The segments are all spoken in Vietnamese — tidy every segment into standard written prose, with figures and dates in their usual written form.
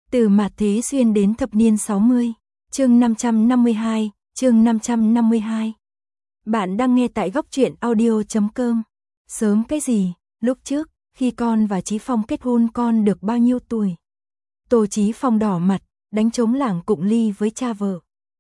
Từ mạt thế xuyên đến thập niên 60, chương 552, chương 552. Bạn đang nghe tại góc truyện audio.com. Sớm cái gì, lúc trước, khi con và Chí Phong kết hôn con được bao nhiêu tuổi? Tô Chí Phong đỏ mặt, đánh trống lảng cụng ly với cha vợ.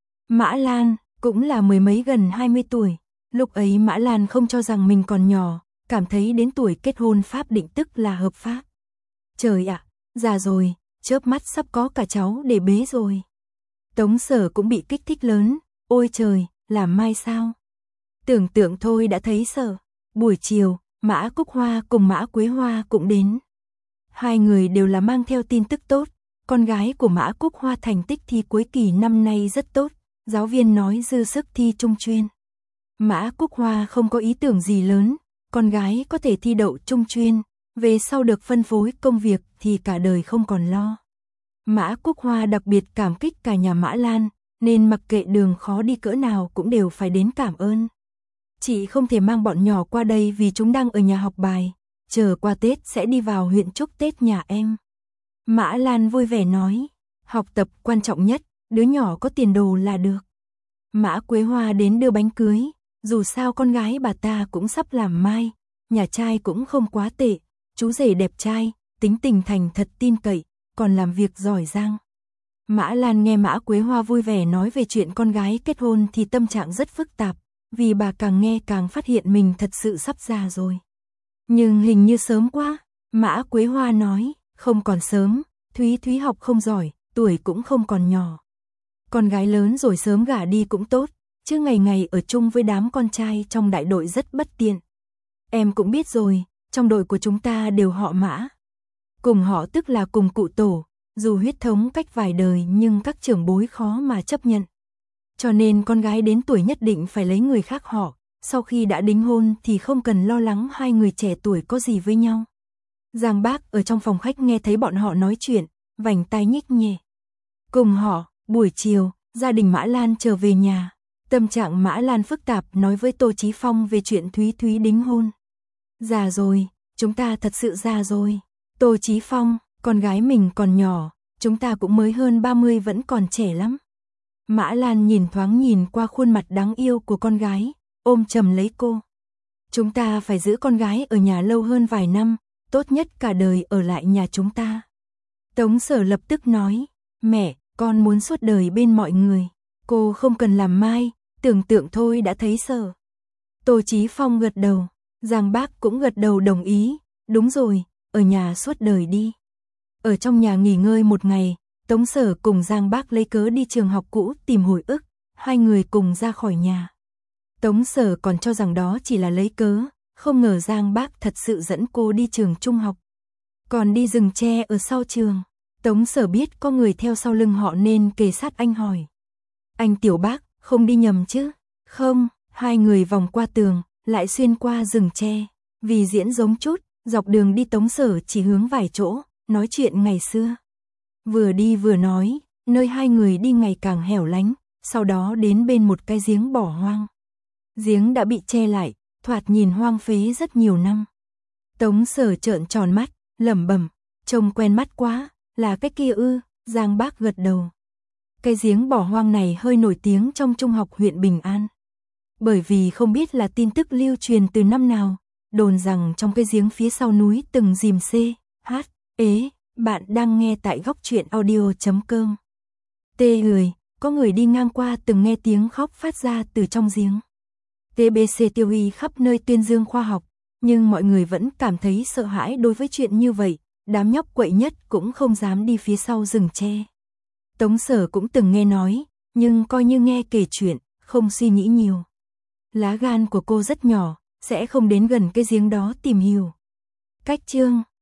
Mã Lan, cũng là mười mấy gần 20 tuổi. Lúc ấy Mã Lan không cho rằng mình còn nhỏ, cảm thấy đến tuổi kết hôn pháp định tức là hợp pháp. Trời ạ, già rồi, chớp mắt sắp có cả cháu để bế rồi. Tống Sở cũng bị kích thích lớn, ôi trời, làm mai sao? Tưởng tượng thôi đã thấy sợ. Buổi chiều, Mã Cúc Hoa cùng Mã Quế Hoa cũng đến. Hai người đều là mang theo tin tức tốt, con gái của Mã Cúc Hoa thành tích thi cuối kỳ năm nay rất tốt, giáo viên nói dư sức thi trung chuyên. Mã Cúc Hoa không có ý tưởng gì lớn, con gái có thể thi đậu trung chuyên, về sau được phân phối công việc thì cả đời không còn lo. Mã Cúc Hoa đặc biệt cảm kích cả nhà Mã Lan, nên mặc kệ đường khó đi cỡ nào cũng đều phải đến cảm ơn. Chị không thể mang bọn nhỏ qua đây vì chúng đang ở nhà học bài, chờ qua Tết sẽ đi vào huyện chúc Tết nhà em. Mã Lan vui vẻ nói, học tập quan trọng nhất, đứa nhỏ có tiền đồ là được. Mã Quế Hoa đến đưa bánh cưới, dù sao con gái bà ta cũng sắp làm mai, nhà trai cũng không quá tệ, chú rể đẹp trai, tính tình thành thật tin cậy, còn làm việc giỏi giang. Mã Lan nghe Mã Quế Hoa vui vẻ nói về chuyện con gái kết hôn thì tâm trạng rất phức tạp, vì bà càng nghe càng phát hiện mình thật sự sắp già rồi. Nhưng hình như sớm quá, Mã Quế Hoa nói, không còn sớm, Thúy Thúy học không giỏi, tuổi cũng không còn nhỏ. Con gái lớn rồi sớm gả đi cũng tốt, chứ ngày ngày ở chung với đám con trai trong đại đội rất bất tiện. Em cũng biết rồi, trong đội của chúng ta đều họ Mã. Cùng họ tức là cùng cụ tổ, dù huyết thống cách vài đời nhưng các trưởng bối khó mà chấp nhận. Cho nên con gái đến tuổi nhất định phải lấy người khác họ, sau khi đã đính hôn thì không cần lo lắng hai người trẻ tuổi có gì với nhau. Giang Bác ở trong phòng khách nghe thấy bọn họ nói chuyện, vành tai nhích nhẹ. Cùng họ, buổi chiều, gia đình Mã Lan trở về nhà. Tâm trạng Mã Lan phức tạp nói với Tô Chí Phong về chuyện Thúy Thúy đính hôn. Già rồi, chúng ta thật sự già rồi. Tô Chí Phong, con gái mình còn nhỏ, chúng ta cũng mới hơn 30 vẫn còn trẻ lắm. Mã Lan nhìn thoáng nhìn qua khuôn mặt đáng yêu của con gái, ôm chầm lấy cô. Chúng ta phải giữ con gái ở nhà lâu hơn vài năm, tốt nhất cả đời ở lại nhà chúng ta. Tống Sở lập tức nói, mẹ, con muốn suốt đời bên mọi người. Cô không cần làm mai, tưởng tượng thôi đã thấy sợ. Tô Chí Phong gật đầu, Giang Bác cũng gật đầu đồng ý, đúng rồi, ở nhà suốt đời đi. Ở trong nhà nghỉ ngơi một ngày, Tống Sở cùng Giang Bác lấy cớ đi trường học cũ tìm hồi ức, hai người cùng ra khỏi nhà. Tống Sở còn cho rằng đó chỉ là lấy cớ, không ngờ Giang Bác thật sự dẫn cô đi trường trung học. Còn đi rừng tre ở sau trường, Tống Sở biết có người theo sau lưng họ nên kề sát anh hỏi. Anh Tiểu Bác, không đi nhầm chứ? Không, hai người vòng qua tường, lại xuyên qua rừng tre. Vì diễn giống chút, dọc đường đi Tống Sở chỉ hướng vài chỗ, nói chuyện ngày xưa. Vừa đi vừa nói, nơi hai người đi ngày càng hẻo lánh, sau đó đến bên một cái giếng bỏ hoang. Giếng đã bị che lại, thoạt nhìn hoang phế rất nhiều năm. Tống Sở trợn tròn mắt, lẩm bẩm, trông quen mắt quá, là cái kia ư? Giang Bác gật đầu. Cái giếng bỏ hoang này hơi nổi tiếng trong trung học huyện Bình An. Bởi vì không biết là tin tức lưu truyền từ năm nào, đồn rằng trong cái giếng phía sau núi từng dìm bạn đang nghe tại góc truyện audio.com. Người, có người đi ngang qua từng nghe tiếng khóc phát ra từ trong giếng. TBC tiêu uy khắp nơi tuyên dương khoa học, nhưng mọi người vẫn cảm thấy sợ hãi đối với chuyện như vậy, đám nhóc quậy nhất cũng không dám đi phía sau rừng tre. Tống Sở cũng từng nghe nói, nhưng coi như nghe kể chuyện, không suy nghĩ nhiều. Lá gan của cô rất nhỏ, sẽ không đến gần cái giếng đó tìm hiểu. Cách chương